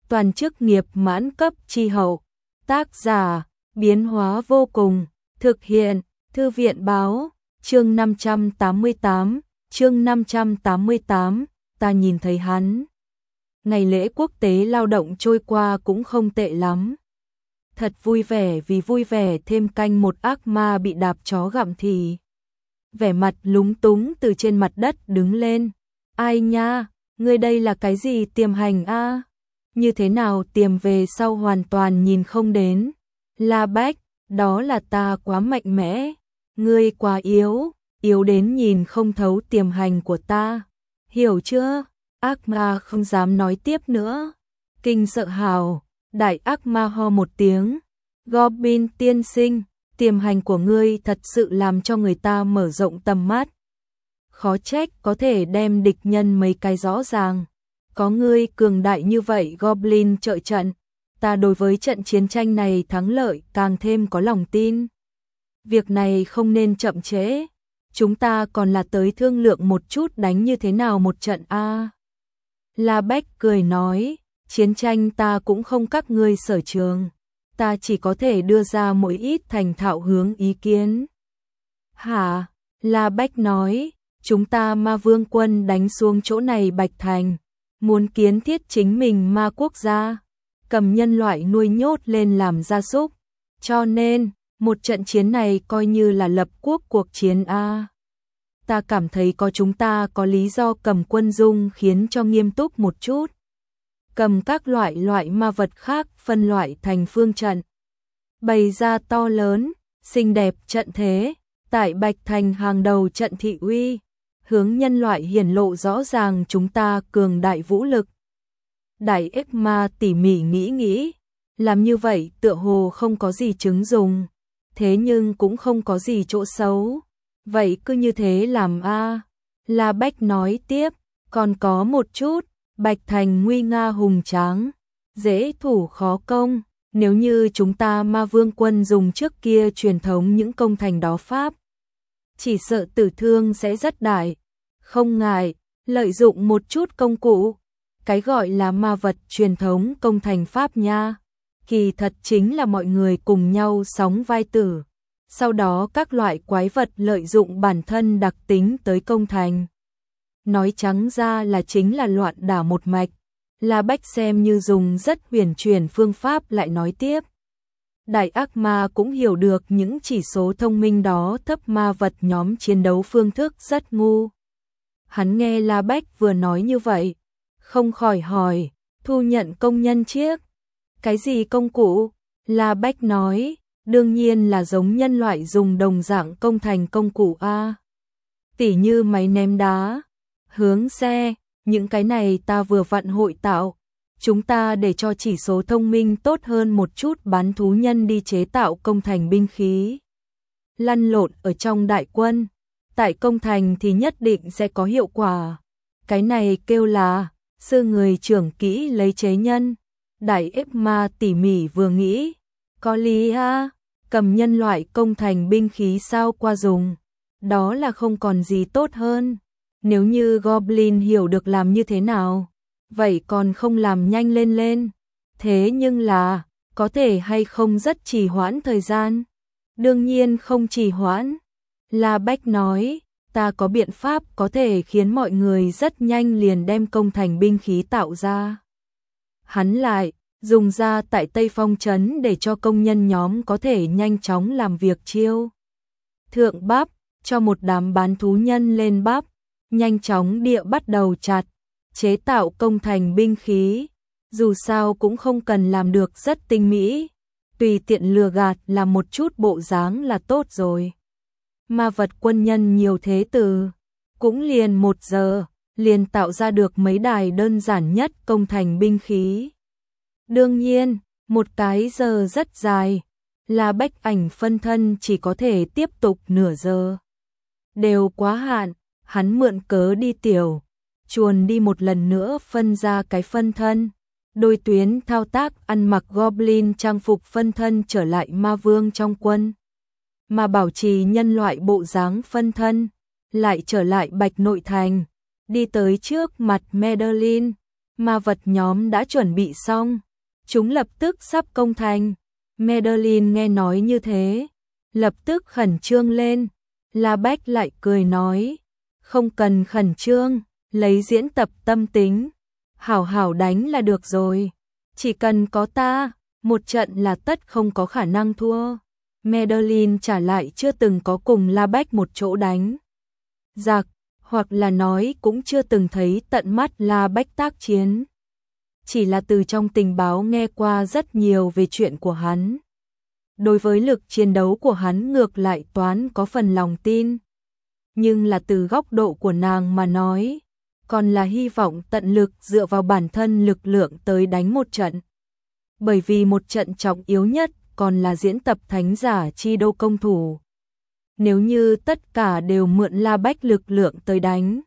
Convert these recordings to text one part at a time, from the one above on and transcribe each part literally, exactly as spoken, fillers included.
toàn chức nghiệp mãn cấp chi hậu. Tác giả, biến hóa vô cùng, thực hiện, Thư viện báo, chương năm trăm tám mươi tám, chương năm trăm tám mươi tám, ta nhìn thấy hắn. Ngày lễ quốc tế lao động trôi qua cũng không tệ lắm. Thật vui vẻ vì vui vẻ thêm canh một ác ma bị đạp chó gặm thì. Vẻ mặt lúng túng từ trên mặt đất đứng lên. Ai nha, ngươi đây là cái gì tiềm hành a? Như thế nào tiềm về sau hoàn toàn nhìn không đến. La Bách, đó là ta quá mạnh mẽ. Ngươi quá yếu, yếu đến nhìn không thấu tiềm hành của ta. Hiểu chưa? Ác ma không dám nói tiếp nữa. Kinh sợ hào, đại ác ma ho một tiếng. Goblin tiên sinh, tiềm hành của ngươi thật sự làm cho người ta mở rộng tầm mắt. Khó trách có thể đem địch nhân mấy cái rõ ràng. Có ngươi cường đại như vậy Goblin trợ trận, ta đối với trận chiến tranh này thắng lợi càng thêm có lòng tin. Việc này không nên chậm trễ, chúng ta còn là tới thương lượng một chút đánh như thế nào một trận a. La Bách cười nói, chiến tranh ta cũng không các ngươi sở trường, ta chỉ có thể đưa ra mỗi ít thành thạo hướng ý kiến. Hả? La Bách nói, chúng ta ma vương quân đánh xuống chỗ này Bạch Thành, muốn kiến thiết chính mình ma quốc gia, cầm nhân loại nuôi nhốt lên làm gia súc, cho nên, một trận chiến này coi như là lập quốc cuộc chiến a. Ta cảm thấy có chúng ta có lý do cầm quân dung khiến cho nghiêm túc một chút. Cầm các loại loại ma vật khác phân loại thành phương trận. Bày ra to lớn, xinh đẹp trận thế, tại Bạch Thành hàng đầu trận thị uy, hướng nhân loại hiển lộ rõ ràng chúng ta cường đại vũ lực. Đại ếch ma tỉ mỉ nghĩ nghĩ, làm như vậy tựa hồ không có gì chứng dùng, thế nhưng cũng không có gì chỗ xấu. Vậy cứ như thế làm a. La Bách nói tiếp, còn có một chút, Bạch Thành nguy nga hùng tráng, dễ thủ khó công, nếu như chúng ta ma vương quân dùng trước kia truyền thống những công thành đó pháp, chỉ sợ tử thương sẽ rất đại. Không ngại, lợi dụng một chút công cụ, cái gọi là ma vật truyền thống công thành pháp nha, kỳ thật chính là mọi người cùng nhau sóng vai tử. Sau đó các loại quái vật lợi dụng bản thân đặc tính tới công thành. Nói trắng ra là chính là loạn đả một mạch. La Bách xem như dùng rất huyền chuyển phương pháp lại nói tiếp. Đại ác ma cũng hiểu được những chỉ số thông minh đó thấp ma vật nhóm chiến đấu phương thức rất ngu. Hắn nghe La Bách vừa nói như vậy, không khỏi hỏi, thu nhận công nhân chiếc. Cái gì công cụ? La Bách nói, đương nhiên là giống nhân loại dùng đồng dạng công thành công cụ a. Tỉ như máy ném đá, hướng xe, những cái này ta vừa vặn hội tạo. Chúng ta để cho chỉ số thông minh tốt hơn một chút bán thú nhân đi chế tạo công thành binh khí. Lăn lộn ở trong đại quân, tại công thành thì nhất định sẽ có hiệu quả. Cái này kêu là sư người trưởng kỹ lấy chế nhân. Đại ếch ma tỉ mỉ vừa nghĩ, có lý ha, cầm nhân loại công thành binh khí sao qua dùng, đó là không còn gì tốt hơn. Nếu như Goblin hiểu được làm như thế nào, vậy còn không làm nhanh lên lên. Thế nhưng là, có thể hay không rất trì hoãn thời gian? Đương nhiên không trì hoãn. La Bách nói, ta có biện pháp có thể khiến mọi người rất nhanh liền đem công thành binh khí tạo ra. Hắn lại, dùng ra tại Tây Phong Trấn để cho công nhân nhóm có thể nhanh chóng làm việc chiêu. Thượng bắp, cho một đám bán thú nhân lên bắp, nhanh chóng địa bắt đầu chặt, chế tạo công thành binh khí. Dù sao cũng không cần làm được rất tinh mỹ, tùy tiện lừa gạt làm một chút bộ dáng là tốt rồi. Ma vật quân nhân nhiều thế từ, cũng liền một giờ, liền tạo ra được mấy đài đơn giản nhất công thành binh khí. Đương nhiên, một cái giờ rất dài, La Bách ảnh phân thân chỉ có thể tiếp tục nửa giờ. Đều quá hạn, hắn mượn cớ đi tiểu, chuồn đi một lần nữa phân ra cái phân thân. Đôi tuyến thao tác ăn mặc Goblin trang phục phân thân trở lại ma vương trong quân. Mà bảo trì nhân loại bộ dáng phân thân, lại trở lại Bạch Nội Thành, đi tới trước mặt Madeline. ma vật nhóm đã chuẩn bị xong, chúng lập tức sắp công thành. Madeline nghe nói như thế, lập tức khẩn trương lên. La Bách lại cười nói, không cần khẩn trương, lấy diễn tập tâm tính, hảo hảo đánh là được rồi, chỉ cần có ta, một trận là tất không có khả năng thua. Madeline trả lại chưa từng có cùng La Bách một chỗ đánh giặc, hoặc là nói cũng chưa từng thấy tận mắt La Bách tác chiến. Chỉ là từ trong tình báo nghe qua rất nhiều về chuyện của hắn. Đối với lực chiến đấu của hắn ngược lại toán có phần lòng tin. Nhưng là từ góc độ của nàng mà nói, còn là hy vọng tận lực dựa vào bản thân lực lượng tới đánh một trận. Bởi vì một trận trọng yếu nhất còn là diễn tập thánh giả chi đô công thủ. Nếu như tất cả đều mượn La Bách lực lượng tới đánh,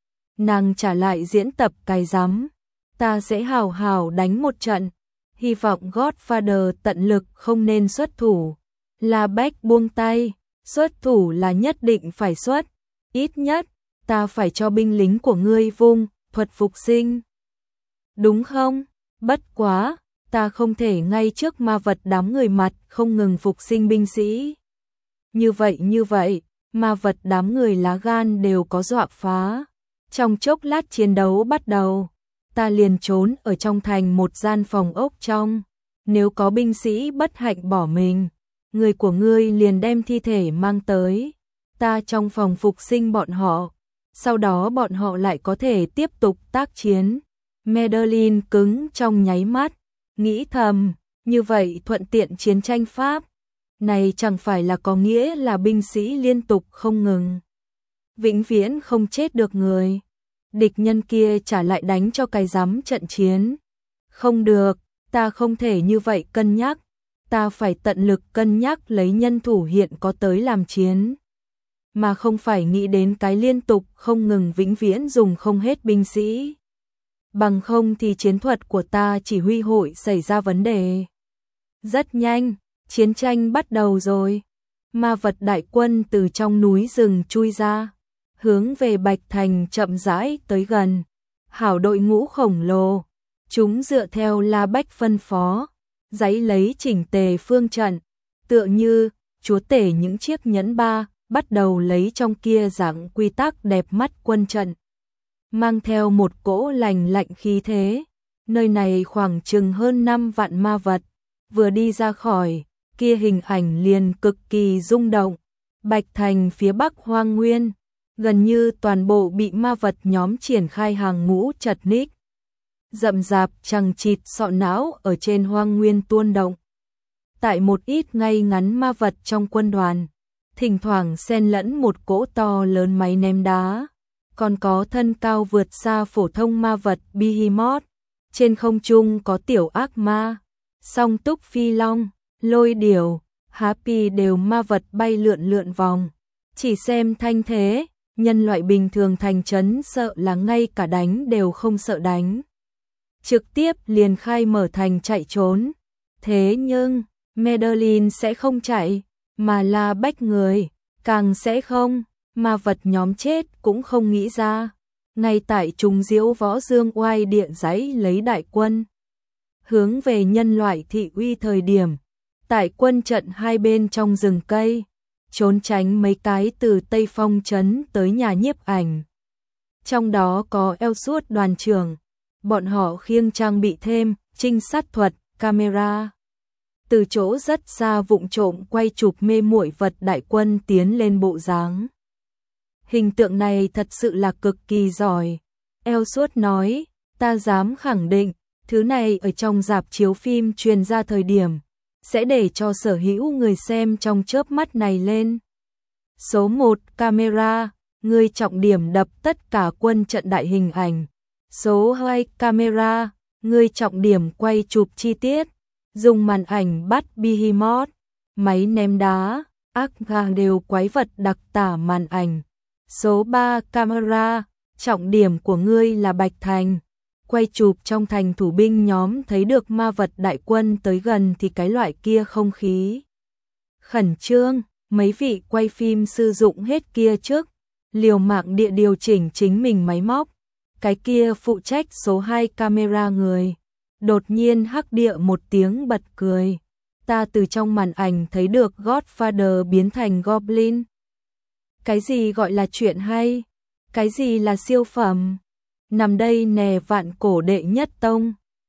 nàng trả lại diễn tập cái rắm, ta sẽ hào hào đánh một trận. Hy vọng Godfather tận lực không nên xuất thủ. La Bách buông tay, xuất thủ là nhất định phải xuất, ít nhất ta phải cho binh lính của ngươi vung thuật phục sinh. Đúng không? Bất quá, ta không thể ngay trước ma vật đám người mặt không ngừng phục sinh binh sĩ. Như vậy như vậy, ma vật đám người lá gan đều có dọa phá. Trong chốc lát chiến đấu bắt đầu, ta liền trốn ở trong thành một gian phòng ốc trong. Nếu có binh sĩ bất hạnh bỏ mình, người của ngươi liền đem thi thể mang tới. Ta trong phòng phục sinh bọn họ, sau đó bọn họ lại có thể tiếp tục tác chiến. Madeline cứng trong nháy mắt, nghĩ thầm, như vậy thuận tiện chiến tranh Pháp. Này chẳng phải là có nghĩa là binh sĩ liên tục không ngừng, vĩnh viễn không chết được người. Địch nhân kia trả lại đánh cho cái rắm trận chiến. Không được, ta không thể như vậy cân nhắc. Ta phải tận lực cân nhắc lấy nhân thủ hiện có tới làm chiến, mà không phải nghĩ đến cái liên tục không ngừng vĩnh viễn dùng không hết binh sĩ. Bằng không thì chiến thuật của ta chỉ huy hội xảy ra vấn đề. Rất nhanh, chiến tranh bắt đầu rồi. Ma vật đại quân từ trong núi rừng chui ra, hướng về Bạch Thành chậm rãi tới gần. Hảo đội ngũ khổng lồ, chúng dựa theo La Bách phân phó, giãy lấy chỉnh tề phương trận, tựa như chúa tể những chiếc nhẫn ba, bắt đầu lấy trong kia dạng quy tắc đẹp mắt quân trận, mang theo một cỗ lành lạnh khí thế. Nơi này khoảng chừng hơn năm vạn ma vật, vừa đi ra khỏi, kia hình ảnh liền cực kỳ rung động. Bạch Thành phía bắc hoang nguyên, gần như toàn bộ bị ma vật nhóm triển khai hàng ngũ chật ních. Rậm rạp chằng chịt sọ não ở trên hoang nguyên tuôn động. Tại một ít ngay ngắn ma vật trong quân đoàn, thỉnh thoảng xen lẫn một cỗ to lớn máy ném đá, còn có thân cao vượt xa phổ thông ma vật Behemoth. Trên không trung có tiểu ác ma, song túc phi long, lôi điểu, Happy đều ma vật bay lượn lượn vòng. Chỉ xem thanh thế, nhân loại bình thường thành trấn sợ là ngay cả đánh đều không sợ đánh, trực tiếp liền khai mở thành chạy trốn. Thế nhưng, Madeline sẽ không chạy, mà là Bách người, càng sẽ không. Ma vật nhóm chết cũng không nghĩ ra. Ngay tại Trùng Diễu Võ Dương oai điện giấy lấy đại quân, hướng về nhân loại thị uy thời điểm, tại quân trận hai bên trong rừng cây, trốn tránh mấy cái từ Tây Phong trấn tới nhà nhiếp ảnh. Trong đó có eo suốt đoàn trưởng, bọn họ khiêng trang bị thêm trinh sát thuật, camera. Từ chỗ rất xa vụng trộm quay chụp mê muội vật đại quân tiến lên bộ dáng. Hình tượng này thật sự là cực kỳ giỏi. Ellsworth nói, ta dám khẳng định, thứ này ở trong rạp chiếu phim truyền ra thời điểm, sẽ để cho sở hữu người xem trong chớp mắt này lên. Số một, camera, người trọng điểm đập tất cả quân trận đại hình ảnh. Số hai, camera, người trọng điểm quay chụp chi tiết, dùng màn ảnh bắt Behemoth, máy ném đá, ác gang đều quái vật đặc tả màn ảnh. Số ba, camera, trọng điểm của ngươi là Bạch Thành. Quay chụp trong thành thủ binh nhóm thấy được ma vật đại quân tới gần thì cái loại kia không khí khẩn trương, mấy vị quay phim sử dụng hết kia trước, liều mạng địa điều chỉnh chính mình máy móc, cái kia phụ trách số hai camera người. Đột nhiên Hắc Địa một tiếng bật cười. Ta từ trong màn ảnh thấy được Godfather biến thành Goblin. Cái gì gọi là chuyện hay? Cái gì là siêu phẩm? Nằm đây nè vạn cổ đệ nhất tông.